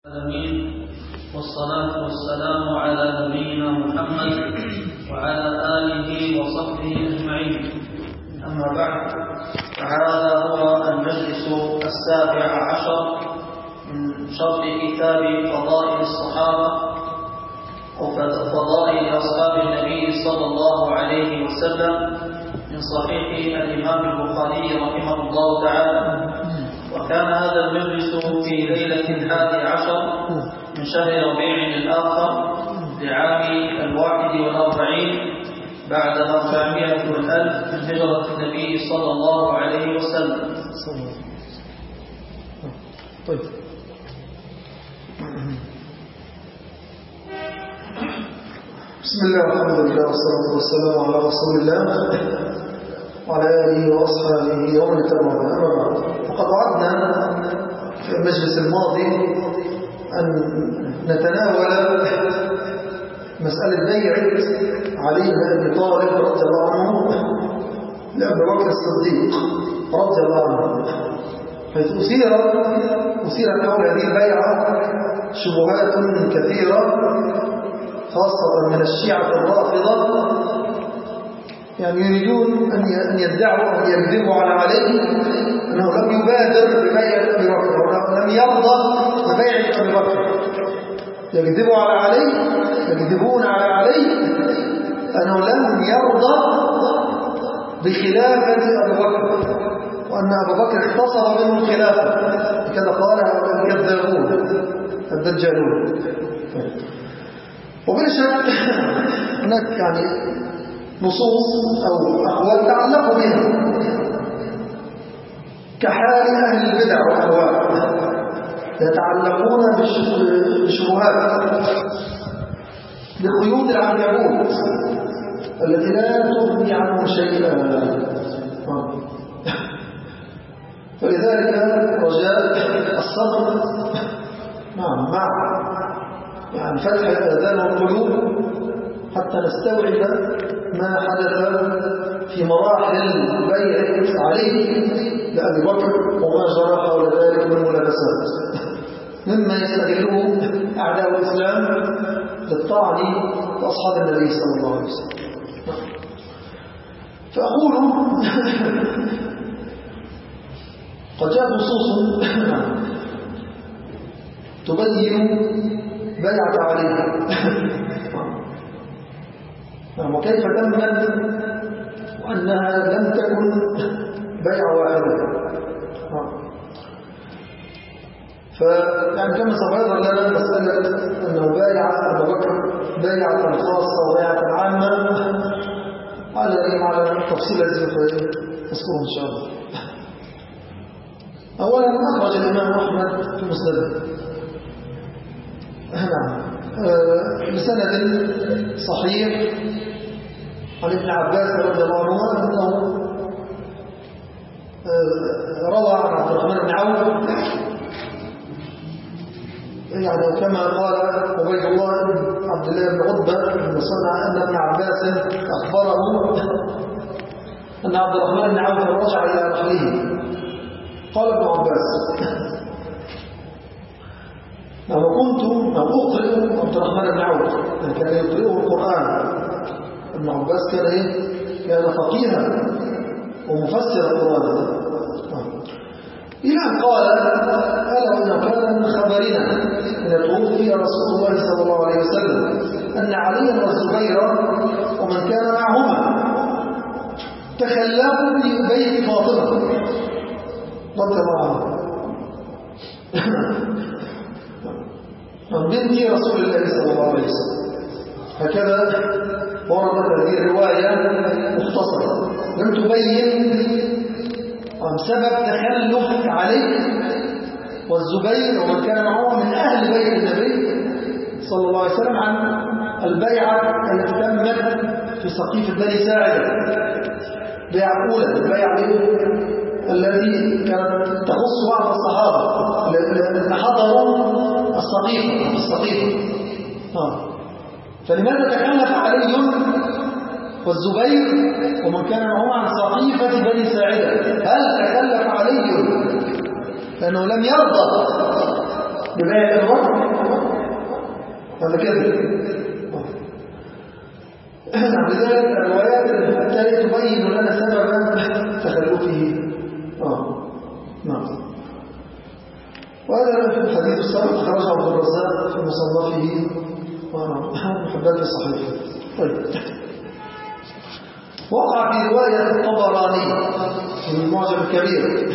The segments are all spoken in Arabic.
العالمين والصلاة والسلام على نبينا محمد وعلى آله وصحبه أجمعين. أما بعد، فهذا هو المجلس 17 من شرح كتاب فضائل الصحابة أو فضائل أصحاب النبي صلى الله عليه وسلم من صحيح الإمام البخاري رحمه الله تعالى. وكان هذا المجلس في ليلة 11 من شهر ربيع الآخر لعام 41 بعد 400 ألف من هجرة النبي صلى الله عليه وسلم. طيب، بسم الله والحمد لله والصلاة والسلام على رسول الله وعلى آله وأصحابه ومن تبعهم. أما بعد، فقد وعدنا في المجلس الماضي أن نتناول مسألة بيعة علي بن أبي طالب رضي الله عنه لأبي بكر الصديق رضي الله عنه، حيث أثيرت حول هذه البيعة شبهات كثيرة، خاصة من الشيعة الرافضة، يعني يريدون أن يدعوا أو يكذبوا على علي أنه لم يبادر ببيعة أبي بكر ولم يرضى ببيعة أبي بكر. يكذبون على علي أنه لم يرضى بخلافة أبي بكر، وأن أبو بكر اختصر منه الخلافة، كذا قال الكذابون الدجالون. وبلا شك هناك يعني نصوص أو أقوال تعلق بها كحال أهل البدع والأهواء، يتعلقون بشبهات بقيود العنكبوت التي لا تغني عنهم شيئا. فلذلك رجاء الصبر مع يعني فتح الآذان والقلوب حتى نستوعب ما حدث في مراحل بيعة علي لأبي بكر وما جرى حول ذلك من ملابسات، مما يستغله أعداء الإسلام للطعن بأصحاب النبي صلى الله عليه وسلم. فأقول قد جاء نصوص تبين بيعة علي، وكيف تمت وأنها لم تكن بيعة واحدة. فيعني كما سيظهر لنا مسألة أنه بايع أبو بكر بيعة خاصة وبيعة عامة على تفصيل الذي نذكره إن شاء الله. أولا، أخرج الإمام أحمد في مسنده بسند صحيح عن ابن عباس رضي الله عنه أنه روى عن عبد الرحمن بن عوف، يعني كما قال عبيد الله بن عبد الله بن عتبة بن صنع أن ابن عباس أخبره أن عبد الرحمن بن عوف رجع إلى رحله. قال ابن عباس: وكنت أقرئ عبد الرحمن بن عوف، كان يقرئه القرآن. ابن عباس كان فقيها ومفسر القرآن، إلى أن قال: ألا وإنه كان من خبرنا أن توفي رسول الله صلى الله عليه وسلم أن عليا والزبير ومن كان معهما تخلفوا في بيت فاطمة رضي الله عنها من بنت رسول الله صلى الله عليه وسلم. هكذا وردت هذه الرواية مختصرة، لم تبين عن سبب تخلف علي والزبير ومن كان معه من أهل بيت النبي صلى الله عليه وسلم عن البيعة التي تمت في سقيفة بني ساعدة، بيعة أولى، البيعة التي كانت تخص بعض الصحابة الذين حضروا السقيفة. فلماذا تكلف علي والزبير ومن كان معهم عن سقيفة بني ساعدة؟ هل تكلف علي لأنه لم يرضى ببيع الوقت هذا كذب. لذلك الروايات التالية تبين لنا سبب تخلفه. نعم. وهذا في الحديث السابق خرج عبد الرزاق في مصنفه محبات الصحيح. طيب، وقع في رواية الطبراني في المعجم الكبير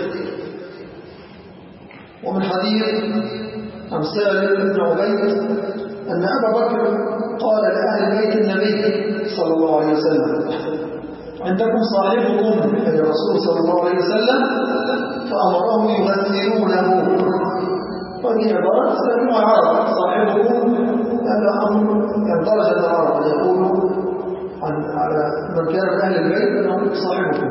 ومن حديث عن سالم بن عبيد أن أبا بكر قال لأهل بيت النبي صلى الله عليه وسلم: عندكم صاحبكم أي الرسول صلى الله عليه وسلم، فأمرهم يغسلونه. وهذه عبارة تستخدمها العرب، صاحبكم هذا أمر درجة العرب أن يقولوا على من كان من أهل البيت أنه صاحبكم.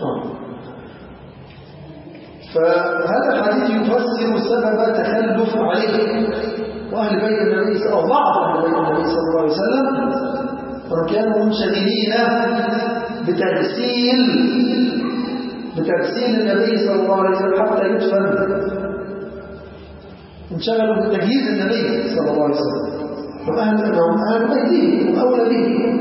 فهذا الحديث يفسر سبب تخلف عليه وأهل بيت النبي صلى الله عليه وسلم، وكانوا منشغلين بتغسيل النبي صلى الله عليه وسلم حتى يدفن. انشغلوا بتجهيز النبي صلى الله عليه وسلم، وأهل بيته وأولى به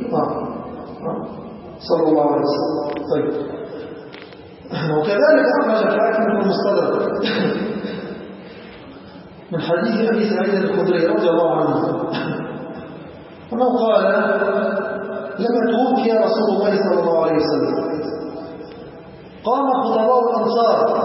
صلى الله عليه وسلم. طيب، وكذلك أخرج الحاكم في المستدرك من حديث أبي سعيد الخدري رضي الله عنه أنه قال: لما توفي رسول الله صلى الله عليه وسلم قام خطباء الأنصار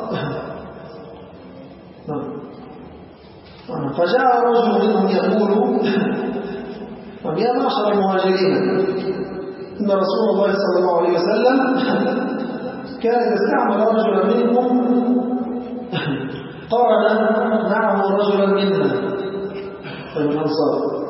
فجاء رجل منهم يقول: يا معشر المهاجرين، إن رسول الله صلى الله عليه وسلم كان إذا استعمل رجلا منكم قارن معه رجلا منا من الأنصار،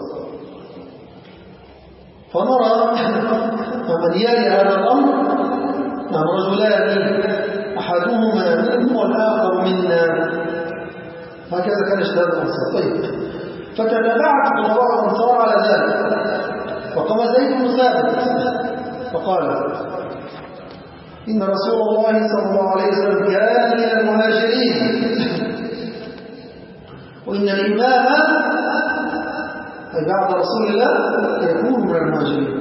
فنرى من يلي هذا الأمر رجلان أحدهما منهم والآخر منا. هكذا كان اجتهاد الأنصار. طيب، فتتبعت خطباء الأنصار على ذلك، وقام زيد بن ثابت فقال: إن رسول الله صلى الله عليه وسلم كان من المهاجرين، وإن الإمام أي بعد رسول الله يكون من المهاجرين،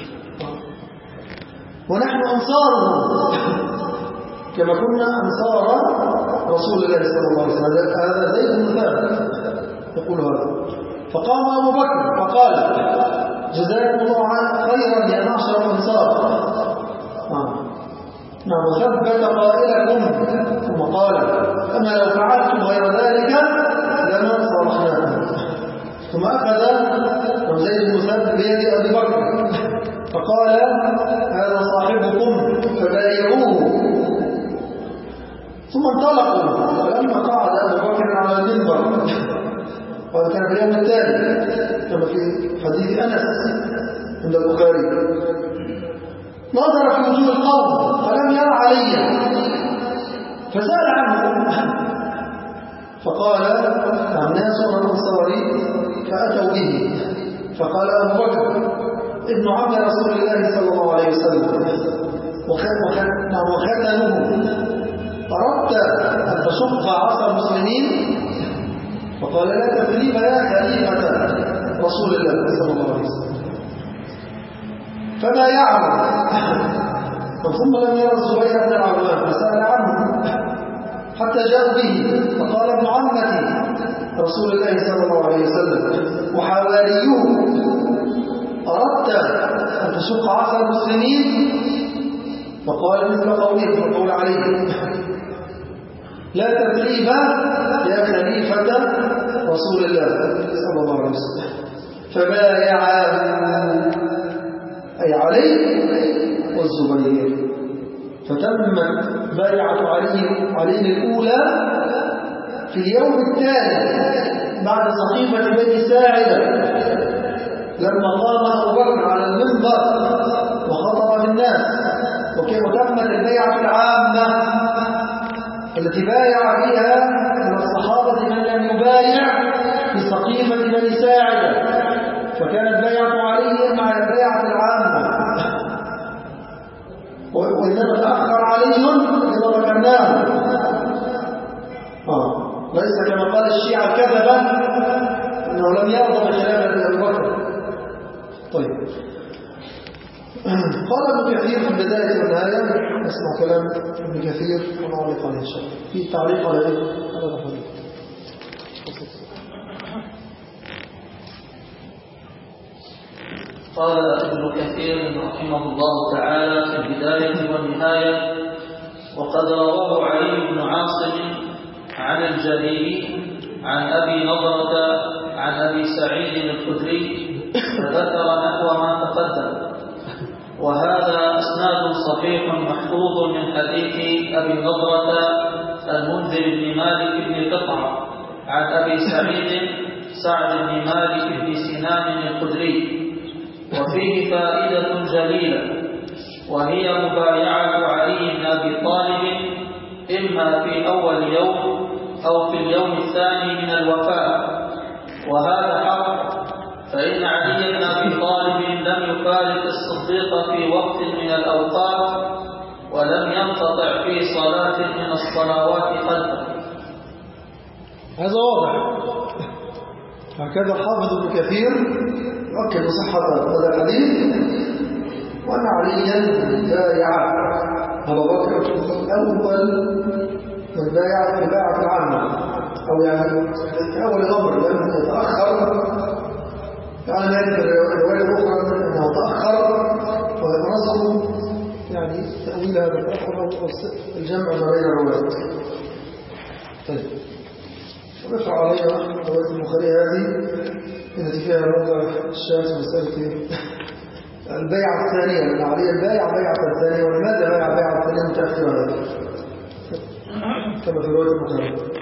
ونحن أنصاره كما كنا أنصار رسول الله صلى الله عليه وسلم. هذا زيد بن ثابت يقول هذا. فقام أبو بكر فقال: جزاكم الله خيرا يا معشر الأنصار. وثبت قائلكم ثم قال: أما لو فعلتم غير ذلك لما صرحناكم. ثم أخذ زيد بن ثابت بيد أبي بكر فقال: هذا صاحبكم فبايعوه. ثم انطلقوا، فلما قعد أبو بكر على المنبر، وهذا كان في اليوم التالي كما في حديث أنس عند البخاري، نظر في وجوه القوم فلم ير عليا، فسأل عنه فقال: الناس من الأنصار، فأتوا به. فقال أبو بكر: ابن عم رسول الله صلى الله عليه وسلم وختنه، أردت أن تشق عصا المسلمين؟ فقال: لا تثريب يا خليفة رسول الله صلى الله عليه وسلم. فبايعه، ثم لم يرى الزبير بن العوام فسأل عنه حتى جاءوا به، فقال: ابن عمتي رسول الله صلى الله عليه وسلم وحواريه، أردت أن تشق عصا المسلمين؟ فقال مثل قوله فقول عليه: لا تثريب يا خليفة رسول الله صلى الله عليه وسلم. فبايعه أي علي والزبير، فتمت بايعة علي الأولى في اليوم التالي بعد سقيفة بني ساعدة، لما قام أبو بكر على المنبر وخطب بالناس، وتمت البيعة العامة التي بايع فيها من الصحابة من لم يبايع في سقيفة بني ساعدة، فكانت بيعة علي مع البيعة العامة، وإنما تأخر علي لما ذكرناه. ليس كما قال الشيعة كذبا أنه لم يرضى بخلاف أبي بكر. طيب، قال ابن كثير في البداية والنهاية، نسمع كلام ابن كثير ونعلق عليه إن شاء الله. في تعليق على إيه؟ على الحديث. قال ابن كثير رحمه الله تعالى في البداية والنهاية: وقد رواه علي بن عاصم عن الجليلي عن أبي نضرة عن أبي سعيد الخدري فذكر نحو ما تقدم، وهذا إسناد صحيح محفوظ من حديث أبي نضرة المنذر بن مالك بن قطعة عن أبي سعد بن مالك بن سنان الخدري، وفيه فائدة جليلة، وهي مبايعة علي بن أبي طالب إما في أول يوم أو في اليوم الثاني من الوفاة، وهذا حق، فإن علي بن أبي طالب لم يفارق الصديق في وقت من الأوقات، ولم ينقطع في صلاة من الصلوات خلفه. هذا واضح. هكذا حافظ ابن كثير يؤكد صحة هذا الحديث، وأن عليا بايع أبا بكر أول من بايع في بايعة العامة، أو يعني أول الأمر، لأنه يتأخر. يعني هذه الرواية الأخرى أنه تأخر، ونصر يعني تأويل هذا التأخر أو الجمع ما بين الروايات. طيب، ونقرأ عليها رواية البخاري هذه التي فيها موضع الشاذ ومسألة البيعة الثانية، لأن علي البايع بيعة الثانية، ولماذا بايع بيعة الثانية متأخرة هذه كما في رواية البخاري.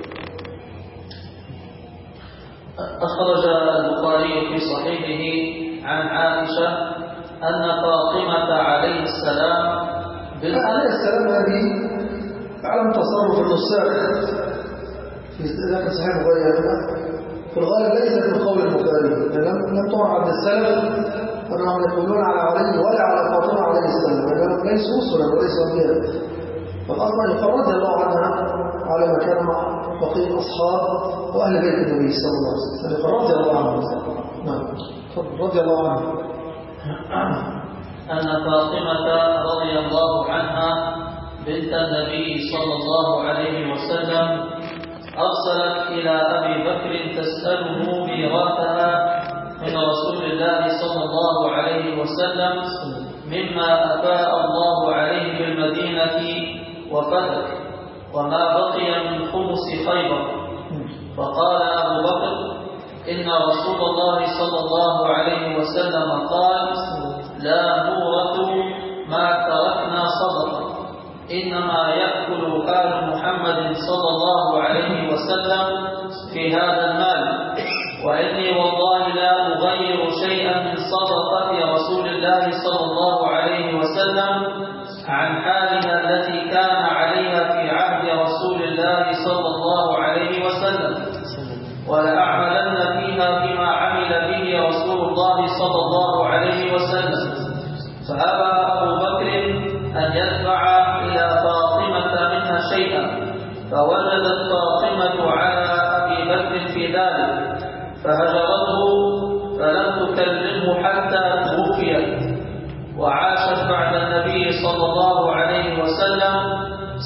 أخرج البخاري في صحيحه عن عائشة أن فاطمة عليه السلام عليه السلام هذه علم تصرف النساخ في ذاك صحيح البخاري، في الغالب ليست من قول البخاري، لم تعرف عند السلف أنهم يقولون على علي ولا على فاطمة عليه السلام، لأنهم ليسوا رسلا وليسوا أنبياء، فالأصل يقال رضي الله عنها على ما كان مع بقية الأصحاب وأهل بيت النبي صلى الله عليه وسلم، يقال رضي الله عنه. نعم، رضي الله عنه. أن فاطمة رضي الله عنها بنت النبي صلى الله عليه وسلم أرسلت إلى أبي بكر تسأله ميراثها من رسول الله صلى الله عليه وسلم مما أفاء الله عليه بالمدينة وفتح، وما بقي من خمس خيبر. فقال أبو بكر: إن رسول الله صلى الله عليه وسلم قال: لا نورث ما تركنا صدقة، إنما يأكل آل محمد صلى الله عليه وسلم في هذا المال، وإني والله لا أغير شيئا من صدقة رسول الله صلى الله عليه وسلم عن حالها التي كان عليها في عهد رسول الله صلى الله عليه وسلم، ولأعملن فيها بما عمل به رسول الله صلى الله عليه وسلم. فأبى أبو بكر أن يدفع إلى فاطمة منها شيئا، فوجدت فاطمة على أبي بكر في ذلك فهجرته، فلم تكلمه حتى توفيت، وعاشت بعد النبي صلى الله عليه وسلم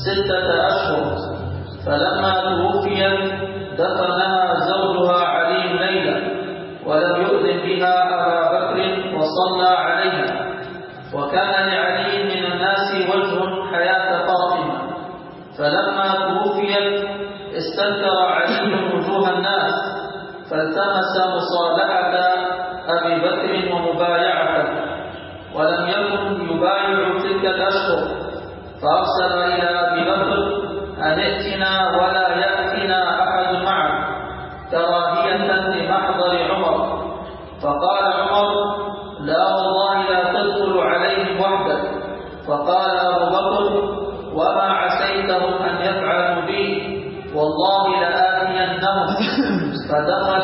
6 أشهر، فلما توفيت دفنها زوجها علي ليلة، ولم يؤذن بها أبا بكر وصلى عليها. وكان لعلي من الناس وجه حياة فاطمة، فلما توفيت استنكر علي وجوه الناس، فالتمس مصالحة أبي بكر ومبايعته، ولم يكن يبايع تلك الأشهر، فأرسل إلى أبي بكر أن ائتنا ولا يأتنا أحد معه، كراهية لمحضر عمر. فقال عمر: لا والله لا تدخل عليهم وحدك. فقال أبو بكر: وما عسيتهم أن يفعلوا بي، والله لآتينهم. فدخل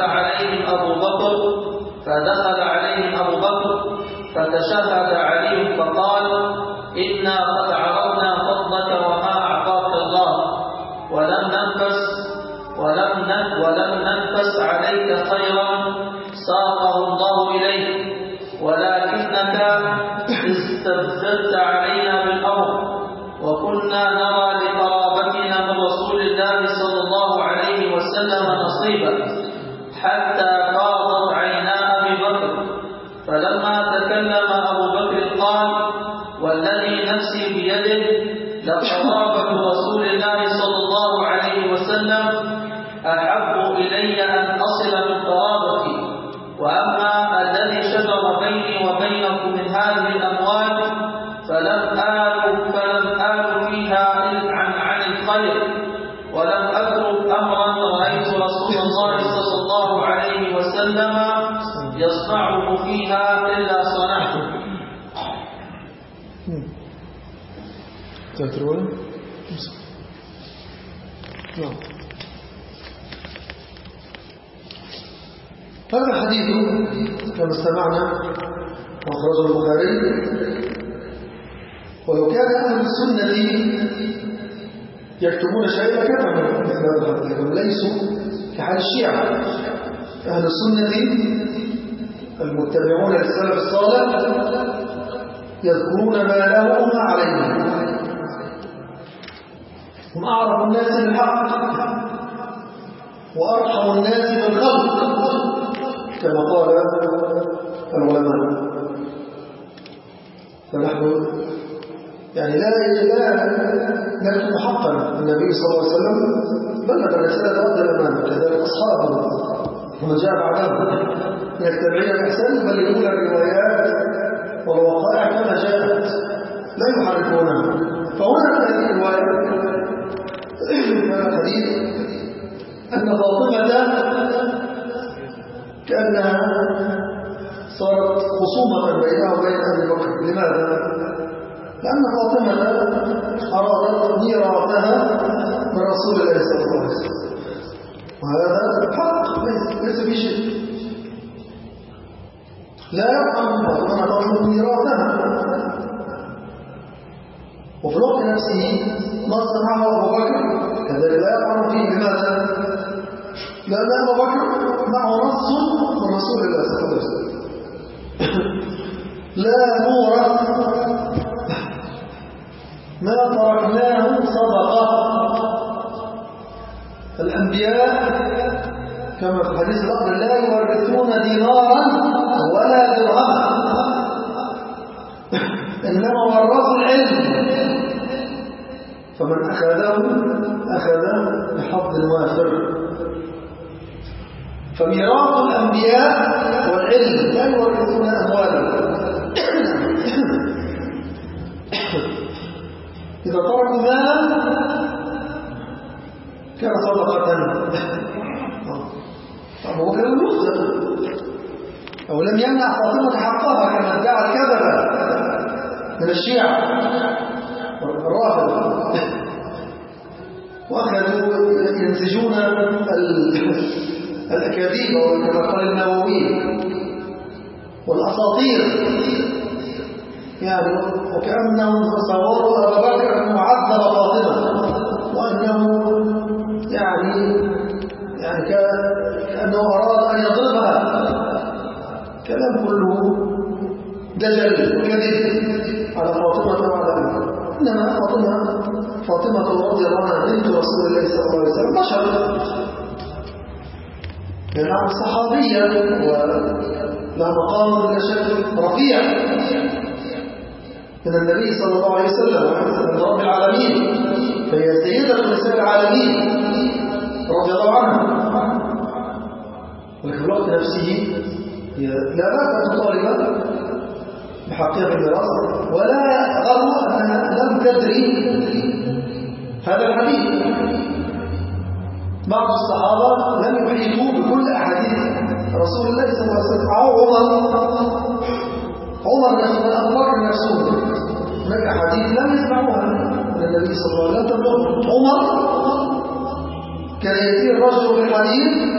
عليهم أبو بكر فتشهد علي فقال: إنا قد عرفنا فضلك وما أعطاك الله، ولم ننفس ولم تلبس عليك خيرا ساقه الله إليك، ولكنك استبدلت علينا بالأمر، وكنا نرى لقرابتنا من رسول الله صلى الله عليه وسلم نصيبا، حتى فاضت عينا أبي بكر. فلما تكلم أبو بكر قال: والذي نفسي بيده لقرابة رسول الله صلى الله عليه وسلم أحب إلي أن أصل من قرابتي، وأما الذي شجر بيني وبينكم من هذه الأموال فلم آل فيها عن الخير، ولم أترك أمرا رأيت رسول الله صلى الله عليه وسلم يصنعه فيها إلا صنعته. تذكرون؟ نعم. هذا الحديث كما استمعنا أخرجه البخاري. ولو كان أهل السنة يكتبون شيئا كتبوا مثل هذا الحديث، ليسوا كحال الشيعة. أهل السنة المتبعون للسلف الصالح يذكرون ما له وما عليه، هم أعرف الناس بالحق وأرحم الناس بالخلق كما قال العلماء. فنحن يعني لا نكتب حقا. النبي صلى الله عليه وسلم بلغ الرسالة وأدى الأمانة، كذلك أصحابه ومن جاء بعدهم من التابعين الإحسان يبلغون الروايات والوقائع كما جاءت لا يحرفونها. فهنا في هذه الرواية الحديث أن فاطمة كأنها صارت خصومة بينها وبين أبي بكر. لماذا؟ لأن فاطمة أرادت ميراثها من رسول الله صلى الله عليه وسلم، وهذا حق ليس في شيء. لا يفهم فاطمة تطلب ميراثها، وفي الوقت نفسه ما صنعه أبو بكر كذلك لا يفهم فيه. لماذا؟ لأن أبو بكر معه نص من رسول الله صلى الله عليه وسلم: لا نورث ما تركناه صدقة. الأنبياء كما في الحديث الآخر لا يورثون دينارا ولا درهما، إنما ورثوا العلم، فمن أخذه أخذ بحظ وافر. فميراث الأنبياء والعلم لا يورثون أموالهم. إذا تركوا مالا كان صدقة. أبو بكر لم يخطئ أو لم يمنع فاطمة حقها كما ادعى الكذبة من الشيعة الرافضة، وأخذوا ينسجون الأكاذيب كما قال النووي والأساطير، يعني وكأنهم تصوروا أبا بكر أنه عذب فاطمة، وأنه يعني كأنه أراد أن يضربها. كلام كله دجل كذب على فاطمة وعلى أبيها. إنما فاطمة رضي الله عنها بنت رسول الله صلى الله عليه وسلم بشر، لأنها صحابية ولها مقام لا شك رفيع من النبي صلى الله عليه وسلم من رب العالمين، فهي سيدة نساء العالمين رضي الله عنها. ولكن في الوقت نفسه لا بأس تطالب بحقها بالميراث، ولا غرو أنها لم تدري هذا الحديث. بعض الصحابة لم يحيطوا بكل أحاديث رسول الله صلى الله عليه وسلم. عمر نفسه أبو بكر نفسه هناك أحاديث لم يسمعوها من النبي صلى الله عليه وسلم. عمر كان يأتي الرجل بالحديث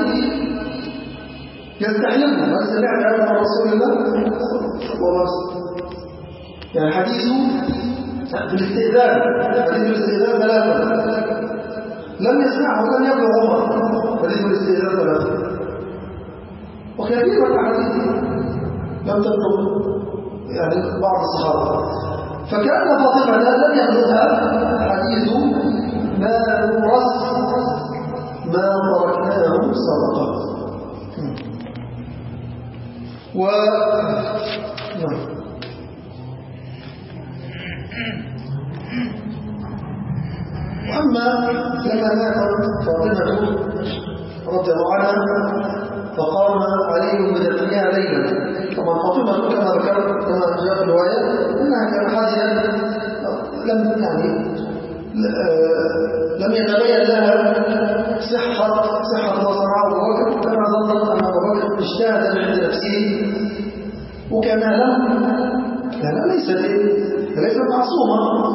يستحلمه: هل سمعت هذا من رسول الله صلى الله عليه وسلم؟ يعني حديثه بالاستئذان، حديث الاستئذان ثلاثة: لم يسمعه ولم يبلغ عمر حديث الاستئذان ثلاثة. وكثير من الأحاديث لم تبلغ يعني بعض الصحابة. فكأن فاطمة لم يبلغها حديث ما نورث ما تركناه صدقة. وأما لما ماتت فاطمة رضي الله عنها فقام علي بدفنها ليلا. طبعا فاطمة كما ذكر كما جاء في الرواية أنها كانت حزينة لم يتبين لها صحة ما صنعه أبو بكر، كما ظنت أن أبو بكر اجتهد عند نفسه وكما لا ليست معصومة.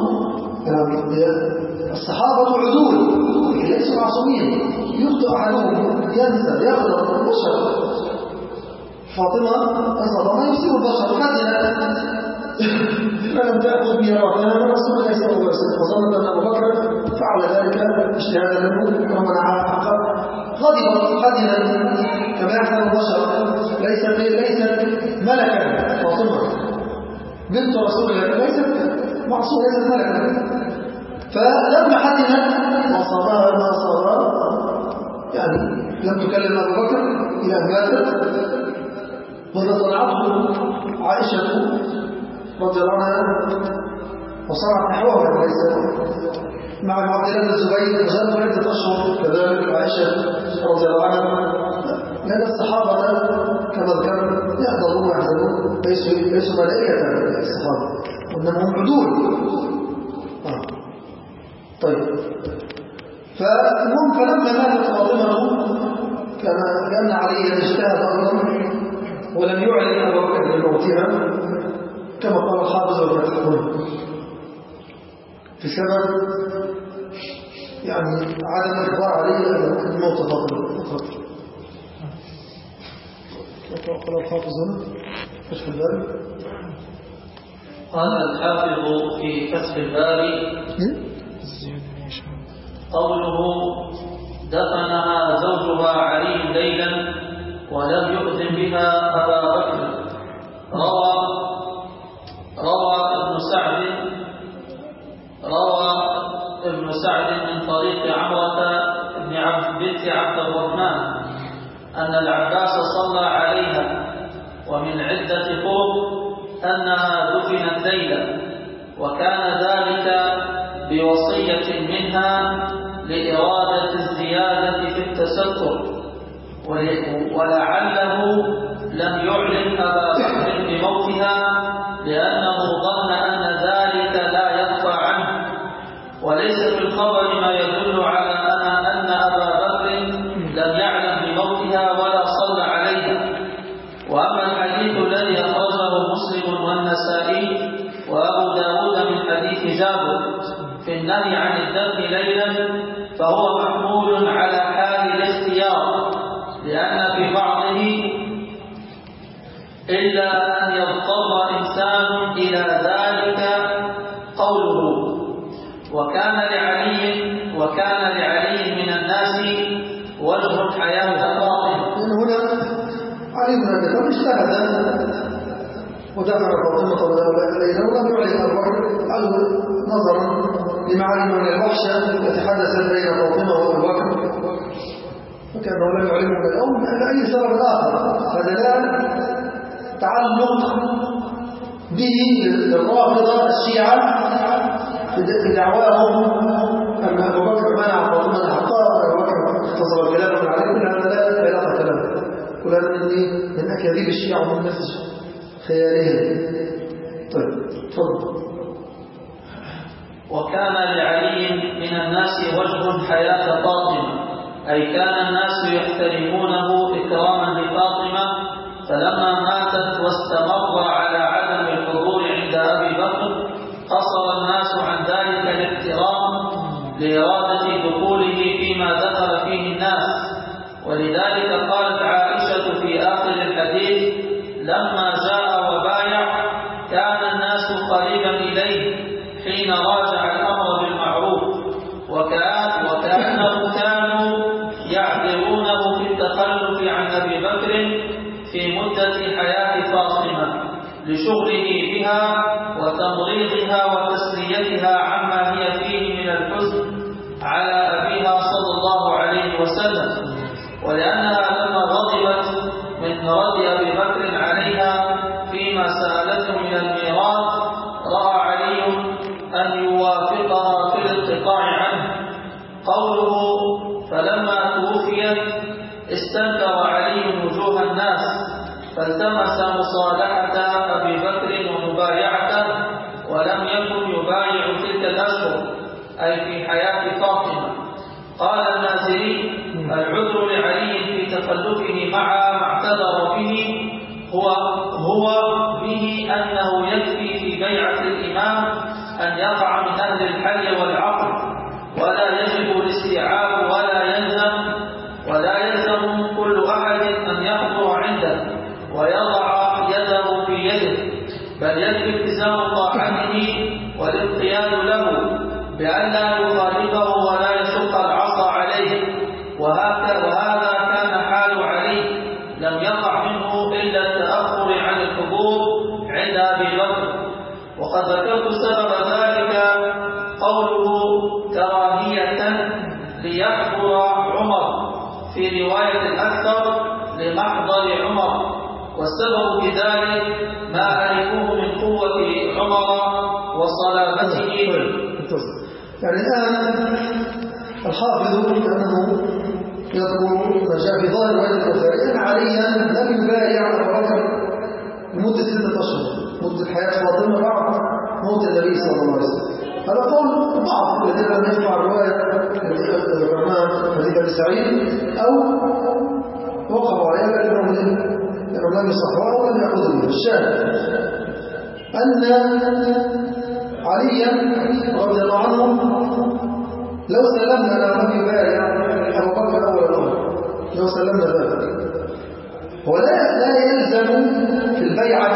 الصحابة عدول ليسوا معصومين، يخطئ أحدهم ينسى يغلط البشر. فاطمة أصلا ما يصيب البشر حزنة فلم تأخذ ميراثها من رسول الله صلى الله عليه وسلم، وظنت أن أبو بكر فعل ذلك اجتهادا منه ومنعها حقا. غضبت حزنا كما يحزن البشر. ليست ملكا فاطمة بنت رسول الله، ليست معصومة، ليست ملكا. فلما حزنت وصابها ما صار يعني لم تكلم أبو بكر إلى أن ماتت. وإذا صنعته عائشة رضي الله عنها وصارت نحوها ليس مع عبد الله بن الزبير وجاءت عدة أشهر كذلك عائشة رضي الله عنها. لأن الصحابة كما ذكرنا يحضرون ويحزنون، ليسوا ملائكة الصحابة وإنما هم عدول. طيب فلما ماتت فاطمة كان علي اجتهد أيضا ولم يعلن أبو بكر بموتها كما قال الحافظ والفتحون بسبب يعني عدم الإخبار عليه بموت فاطمة فقط. قال الحافظ هنا فتح الباري. قال الحافظ في فتح الباري قوله دفنها زوجها علي ليلا ولم يؤذن بها أبا بكر. روى ابن سعد من طريق عمرة بنت عبد الرحمن أن العباس صلى عليها، ومن عدة طرق أنها دفنت ليلا، وكان ذلك بوصية منها لإرادة الزيادة في التستر، ولعله لم يعلن أبا بكر بموتها لأنه ظن أن ذلك لا يخفى عنه، وليس في الخبر ما يدل على أن أبا بكر لم يعلم بموتها ولا صلى عليها. وأما الحديث الذي أخرجه مسلم والنسائي وأبو داود من حديث جابر في النهي عن الدفن ليلا فهو محمول على حال الاختيار، لأن في بعضه إلا أن يضطر إنسان إلى ذلك قوله وكان لعلي من الناس وجه الحياة باطن. هنا علي بن أبي طالب اجتهد ودفن فاطمة ليلا ولم يعلن أبو بكر نظرا لما علم من الوحشة التي حدثت بين فاطمة وأبو بكر، وكأنه لم يعلمه من الأول لأي سبب آخر. هذا لا تعلق به للرافضة الشيعة في دعواهم أن أبو بكر منع فاطمة حقها وأبو بكر اختصر الخلافة عليه. كل هذا لا علاقة له، كل هذا من أكاذيب الشيعة ومن نسج خيالهم. طيب تفضل. وكان لعلي من الناس وجه حياة فاطمة، أي كان الناس يحترمونه إكراما لفاطمة، فلما ماتت واستمر على عدم الحضور عند أبي بكر قصر الناس عن ذلك الاحترام لإرادة دخوله فيما دخل فيه الناس. ولذلك قالت عائشة في آخر الحديث لما جاء وبايع كان الناس قريبا إليه حين راجع الأمر بالمعروف وكأنه في مدة حياة فاطمة لشغله بها وتمريضها وتسليتها عما هي فيه من الحزن على أبيها صلى الله عليه وسلم، ولأنها لما غضبت من رد أبي بكر عليها فيما سألته من الميراث رأى علي أن يوافقها في الانقطاع عنه. قوله فلما توفيت استنكر علي وجوه الناس فالتمس مصالحة أبي بكر ومبايعته، ولم يكن يبايع تلك الأشهر أي في حياة فاطمة. قال المازري العذر لعلي في تخلفه مع ما اعتذر به هو به أنه يكفي في بيعة الإمام أن يقع من أهل الحل والعقل، ولا يجب الاستيعاب ولا يلزم كل أحد أن يحضر عنده ويضع يده في يده، بل يجب التزام طاعته والانقياد له بأن لا يخالفه ولا يشق العصا عليه. وهذا كان حال علي، لم يقع منه إلا التأخر عن الحضور عند أبي بكر. وقد ذكرت سبب ذلك قوله كراهية ليحضر عمر في رواية الأكثر لمحضر عمر، والسبب في ذلك ما عرفوه من قوة عمر وصلابته. يعني الآن الحافظ أنه يذكر ما جاء في ظاهر رواية البخاري أن عليا لم يبايع أبا بكر لمدة 6 أشهر، مدة حياة فاطمة بعد موت النبي صلى الله عليه وسلم. هذا قول بعض الذين لم يسمع الرواية الرحمن حديث أبي سعيد أو وقفوا عليها لأنهم لم يصحوا أو لم يأخذوا منه. الشاهد أن عليا رضي الله عنه لو سلمنا له يبايع أبو بكر أول الأمر، لو سلمنا ذلك، ولا يلزم في البيعة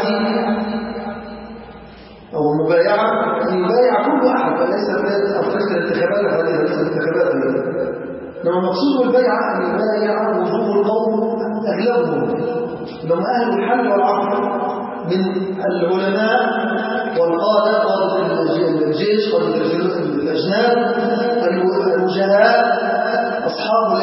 أو المبايعة أن يبايع كل أحد، فليس تلك الانتخابات هذه الانتخابات. إنما المقصود بالبيعة أن يبايع وجوه القوم أغلبهم لهم أهل الحل والعقل من العلماء والقادة، قادة الجيش، قادة الأجناد، الوجهاء، أصحاب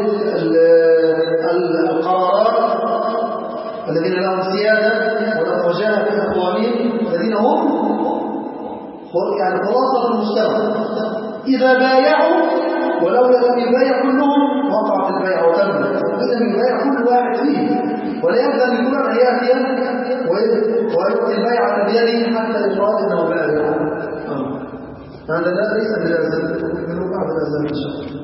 القرارات الذين لهم سيادة ولهم وجاهة في أقوالهم، الذين هم يعني خلاصة المجتمع. إذا بايعوا ولو لم يبايع كلهم وقعت البيع وتمت، إذا يبايع كل واحد فيه، ولا يلزم يكون أن يأتي ويؤتي البيعة بيده حتى يقال أنه بايع. هذا لا ليس بلازم، منه بعض الأزام إن شاء الله.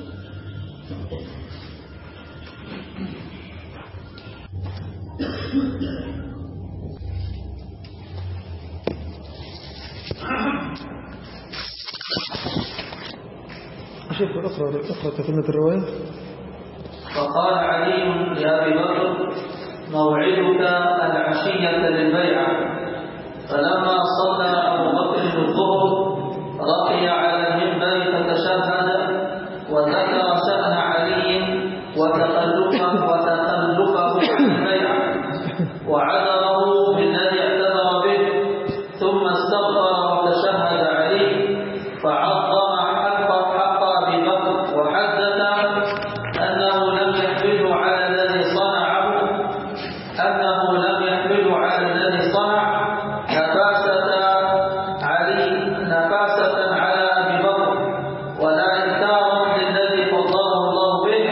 شوف اقرأ تكملة الرواية. فقال علي لأبي بكر موعدك العشية للبيعة. فلما صلى أبو بكر الظهر رقي على المنبر فتشهد وذكر شأن علي وتخلفه عن البيعة وعذره بالذي اعتذر به، ثم استغفر وتشهد عليه فعظم حق أبي بكر وحدث أنه لم يحمله على الذي صنع نفاسة على أبي بكر، ولا إنكارا للذي فضله الله به،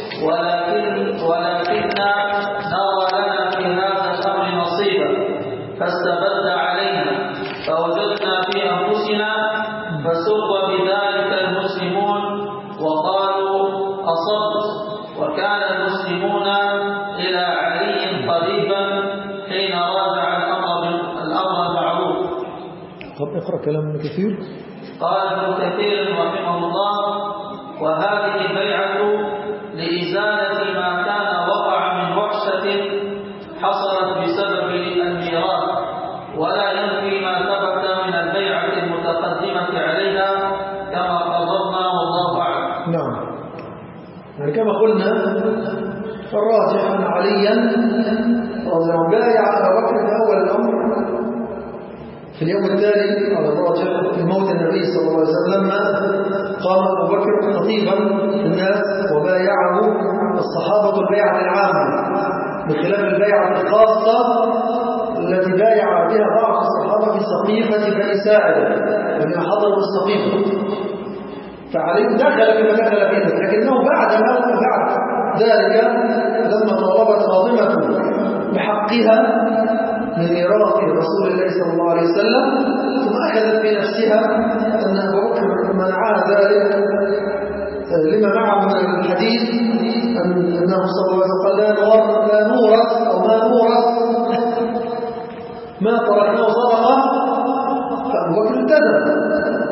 ولكننا نرى لنا في هذا الأمر نصيبا فاستبد علينا فوجدنا في أنفسنا فسر بذلك المسلمون وقالوا أصبت. وكان المسلمون إلى علي قريبا حين راجع الأمر المعروف. طب اقرأ كلام ابن كثير. قال ابن كثير رحمه الله وهذه البيعة لإزالة ما كان وقع من وحشة حصلت بسبب الميراث، ولا ينفي ما ثبت من البيعة المتقدمة عليها كما قررنا والله أعلم. نعم، يعني كما قلنا فالراجح أن عليا رضي الله عنه بايع أبا بكر في أول الأمر في اليوم التالي على الراجح في موت النبي صلى الله عليه وسلم قام أبو بكر خطيبا للناس وبايعه الصحابة البيعة العامة بخلاف البيعة الخاصة التي بايع بها بعض الصحابة في سقيفة بني ساعدة الذين حضروا السقيفة، فعليه دخل فيما دخل فيه، لكنه بعد ذلك لما طالبت فاطمة بحقها من ميراث رسول الله صلى الله عليه وسلم ثم أخذت في نفسها أن أبو بكر منعها ذلك لما معه من الحديث أنه صلى الله عليه وسلم لا نورث أو ما نورث ما تركناه صدقة، فأبو بكر التزم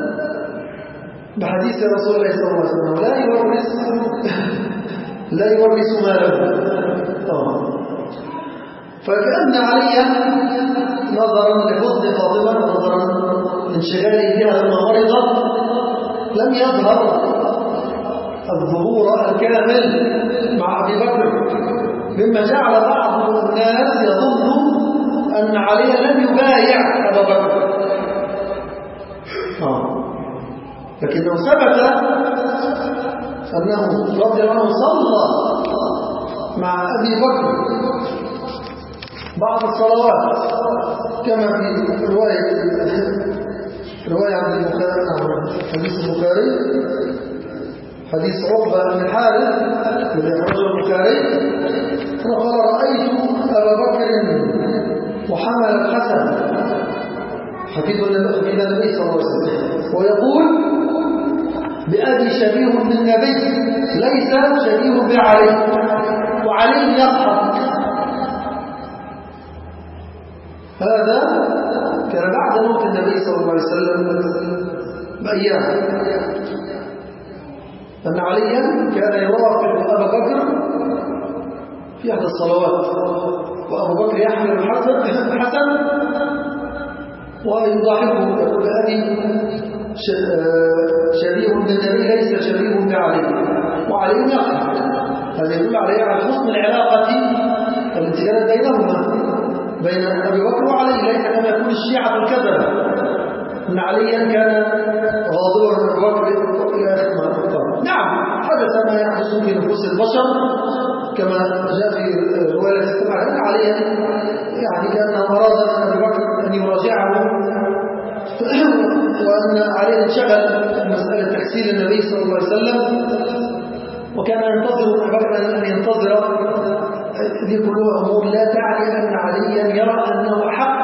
بحديث رسول الله صلى الله عليه وسلم لا يورث ماله. فكأن عليا نظرا لحزن فاطمة نظرا لانشغاله بها لما مرضت لم يظهر الظهور الكامل مع أبي بكر، مما جعل بعض الناس يظن أن عليا لم يبايع أبا بكر، لكنه ثبت أنه رضي الله عنه صلى مع أبي بكر بعض الصلوات كما في رواية عن حديث البخاري حديث عقبة بن الحارث الذي أخرجه البخاري قال رأيت أبا بكر وحمل الحسن حديث النبي صلى الله عليه وسلم ويقول بأبي شبيه بالنبي ليس شبيه بعلي، وعلي يضحك. هذا كان بعد موت النبي صلى الله عليه وسلم بأيام، أن عليا كان يرافق أبا بكر في أحد الصلوات وأبو بكر يحمل الحسن ويضاحكه يقول أبي شبيه بالنبي ليس شبيه بعلي، وعلي يضحك. هذا يدل على حسن العلاقة التي كانت بينهما بين أبي بكر وعلي، ليس كما يكون الشيعة الكذبة أن عليا كان غاضبا من أبي بكر إلى آخر ما أخبر. نعم حدث ما يحدث في نفوس البشر كما جاء في رواية السماع أن عليا يعني كأنه أراد من أبي بكر أن يراجعه وأن عليه انشغل مسألة تحسين النبي صلى الله عليه وسلم وكان ينتظر أبي بكر أن ينتظر. هذه كلها أمور لا تعني أن عليا يرى أنه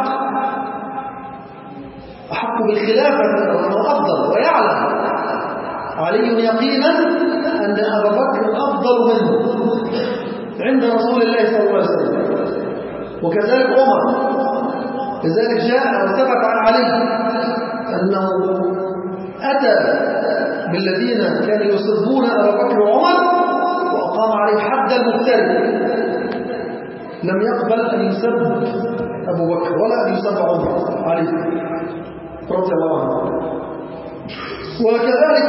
أحق بالخلافة وأنه أفضل، ويعلم علي يقينا أن أبا بكر أفضل منه عند رسول الله صلى الله عليه وسلم، وكذلك عمر. لذلك جاء وثبت عن علي أنه أتى بالذين كانوا يسبون أبا بكر وعمر وأقام عليه حد المفتري، لم يقبل أن يسب أبو بكر ولا أن يسب عمر علي رضي الله عنه. وكذلك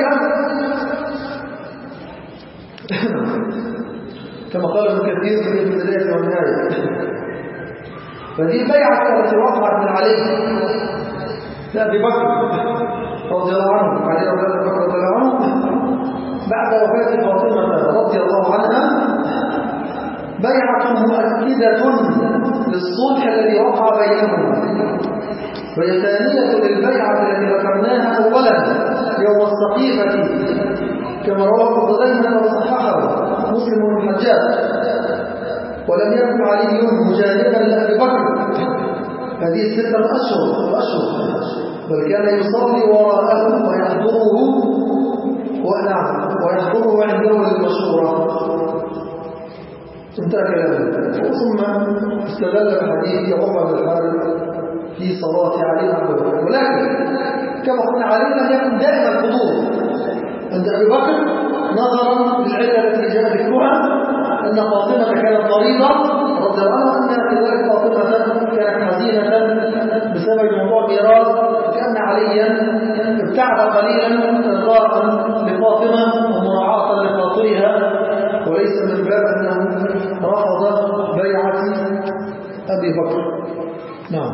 كما قال ابن كثير في البداية والنهاية، فهذه البيعة التي وقعت من علي لأبي بكر رضي الله عنه علي رضي الله عنه بعد وفاة فاطمة رضي الله عنها بيعة مؤكدة للصلح الذي وقع بينهم، وهي ثانية للبيعة التي ذكرناها أولا يوم السقيفة كما رواه ابن خزيمة وصححه مسلم بن الحجاج. ولم يكن علي مجانبا لأبي بكر هذه الستة الأشهر، بل كان يصلي وراءه ويحضره عنده للمشورة. انتهى كلامه. ثم استدل بحديث عقبة بن الحارث في صلاة علي عبد بكر، ولكن كما قلنا علي لم يكن دائما الحضور عند أبي بكر نظرا للعلة التي جاء ذكرها أن فاطمة كانت مريضة رضي الله عنها، أن كذلك فاطمة كانت حزينة بسبب موضوع الميراث، وكأن عليا ابتعد قليلا إرضاء لفاطمة ومراعاة لخاطرها، وليس من باب أنه رفض أبي بكر. نعم.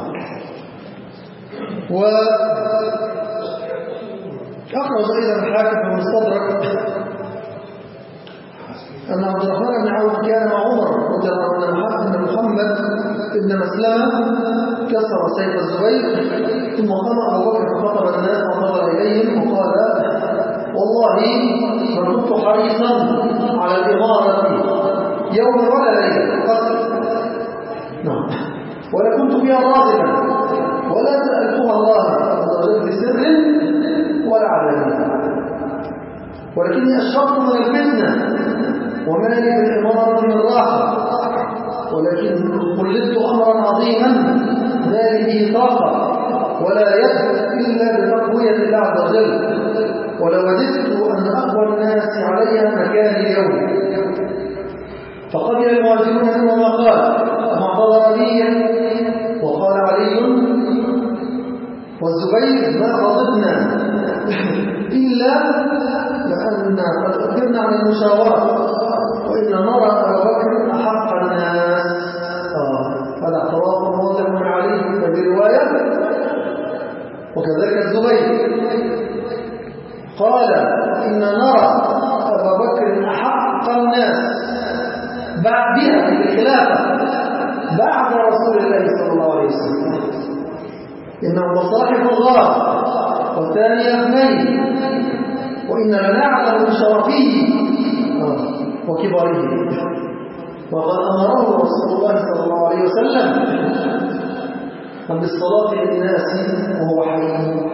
وأخرج أيضا الحاكم في المستدرك أن عبد الرحمن بن عوف كان مع عمر رضي الله عنه أن محمد بن مسلمة كسر سيف الزبير، ثم قام أبو بكر فخطب الناس ونظر إليهم وقال: والله ما كنت حريصا على الإمارة يوم ولا ليلة قط، نعم، ولا كنت فيها راغبا ولا سألتها الله عز وجل بسر ولا علانية، ولكني أشرقت من الفتنة وما لي بالإمارة من راحة، ولكن قلدت أمرا عظيما ما لي به طاقة ولا يد إلا بتقوية الله عز وجل، ولوددت أن أقوى الناس عليها مكان اليوم. فقبل المهاجرون منه ما قال، وما اعتذر لي وقال علي والزبير: ما غضبنا إلا لأننا قد أخبرنا عن المشاورة، وإن نرى أبا بكر أحق الناس. هذا اعتراف واضح من علي في رواية. وكذلك الزبير قال: إن نرى أبا بكر أحق الناس بها بالخلافة بعد رسول الله صلى الله عليه وسلم، إنه صاحب الغار والثاني اثنين، وإننا نعلم بشرفه وكبره، وقد أمره رسول الله صلى الله عليه وسلم بالصلاة للناس وهو حي.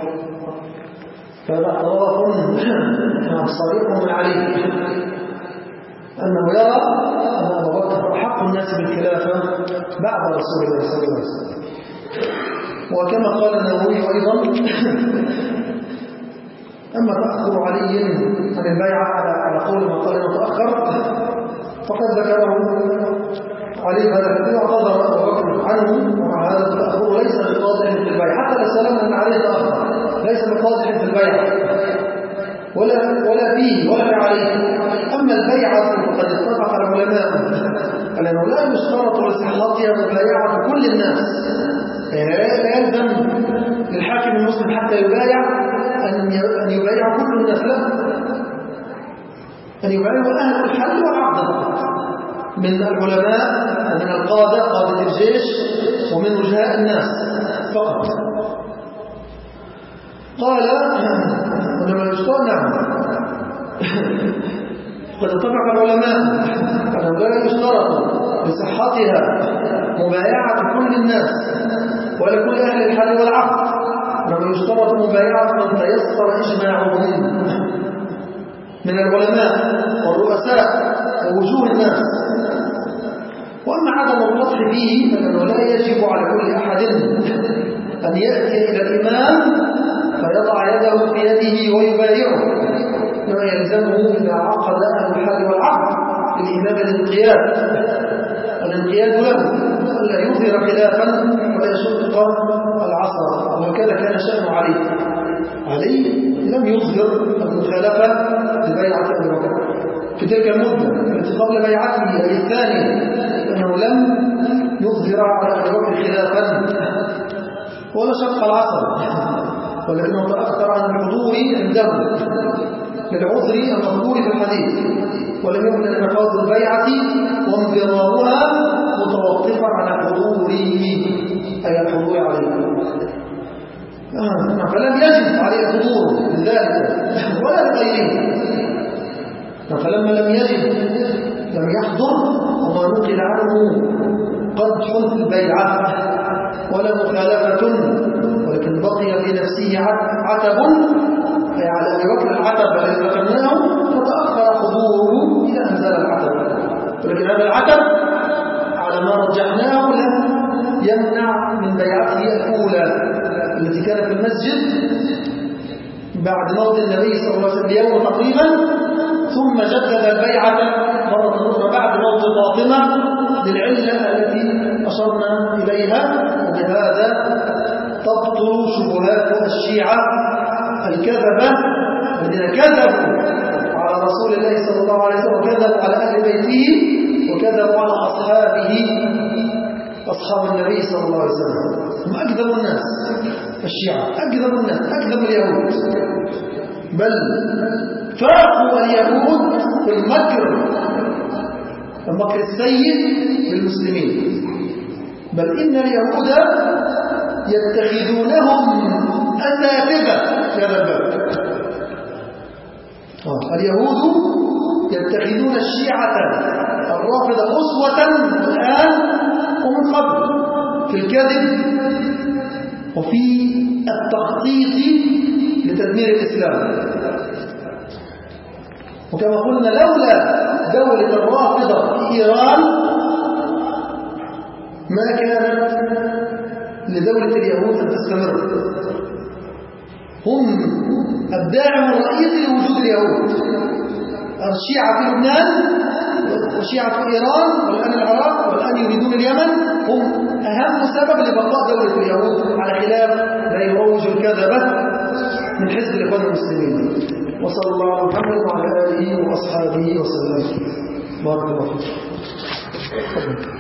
فهذا اعتراف صريح من عليه أنه يرى أن أبا بكر أحق الناس بالخلافة بعد رسول الله صلى الله عليه وسلم. وكما قال النووي أيضا: أما تأخر علي عن البيعة على قول ما قال متأخر فقد ذكره علي هذا الذي اعتذر أبو بكر عنه، ومع هذا التأخر ليس بقادح في البيعة، حتى لو سلمنا أن عليه تأخر ليس بقادح في البيعة ولا فيه ولا عليه. أما البيعة فقد اتفق العلماء أنه لا يشترط لصحتها مبايعة كل الناس، يعني لا يلزم للحاكم المسلم حتى يبايع أن يبايع كل الناس، لا، أن يبايع أهل الحل والعقد من العلماء ومن القادة، قادة الجيش، ومن وجهاء الناس فقط. قال: ولما يشترط، نعم، قد اتفق العلماء أنه لا يشترط لصحتها مبايعة كل الناس ولا كل أهل الحل والعقد، إنما يشترط مبايعة من تيسر إجماعهم من العلماء والرؤساء ووجوه الناس. وأما عدم الوضح فيه فإنه لا يجب على كل أحد أن يأتي إلى الإمام فيضع يده في يده ويبايعه، ما يلزمه إذا عقد أهل الحل والعقد للإمام الانقياد له، ألا يظهر خلافا ولا يشق العصا. وهكذا كان شأن علي لم يظهر المخالفة لبيعة أبي بكر في تلك المدة التي قبل بيعته أي الثانية، أنه لم يظهر على أبي بكر خلافا ولا شق العصا، ولكنه تأخر عن الحضور عنده للعذر المذكور في الحديث، ولم يعلن نفاذ البيعة وانضرارها متوقفا على حضوره أي الحضور عليه، فلم يجب عليه الحضور لذلك ولا لغيره. فلما لم يجب لم يحضر، وما نقل عنه قدح في البيعة ولا مخالفة، ولكن بقي في نفسه عتب، أي على أبي بكر العتب الذي ذكرناه، فتأخر حضوره إلى أن زال العتب. ولكن هذا العتب على ما رجحناه لم يمنع من بيعته الأولى التي كانت في المسجد بعد موت النبي صلى الله عليه وسلم بيوم تقريبا، ثم جدد البيعة مرة أخرى بعد موت فاطمة للعلة التي أشرنا إليها. وبهذا تبطل شبهات الشيعة الكذبة الذين كذبوا على رسول الله صلى الله عليه وسلم، وكذبوا على أهل بيته، وكذبوا على أصحابه أصحاب النبي صلى الله عليه وسلم هم أكذب الناس. الشيعة أكذب الناس، أكذب اليهود، بل فاقوا اليهود في المكر السيء للمسلمين. بل إن اليهود يتخذونهم أساتذة في هذا الباب. اليهود يتخذون الشيعة الرافضة أسوة الآن ومن قبل في الكذب وفي التخطيط لتدمير الإسلام. وكما قلنا لولا دولة الرافضة في إيران ما كانت لدولة اليهود أن تستمر. هم الداعم الرئيسي لوجود اليهود. الشيعة في لبنان والشيعة في إيران والآن العراق والآن يريدون اليمن هم أهم سبب لبقاء دولة اليهود، على خلاف لا يروج الكذبة من حزب الإخوان المسلمين. وصلى الله على محمد وعلى آله وأصحابه وسلم. بارك الله فيك.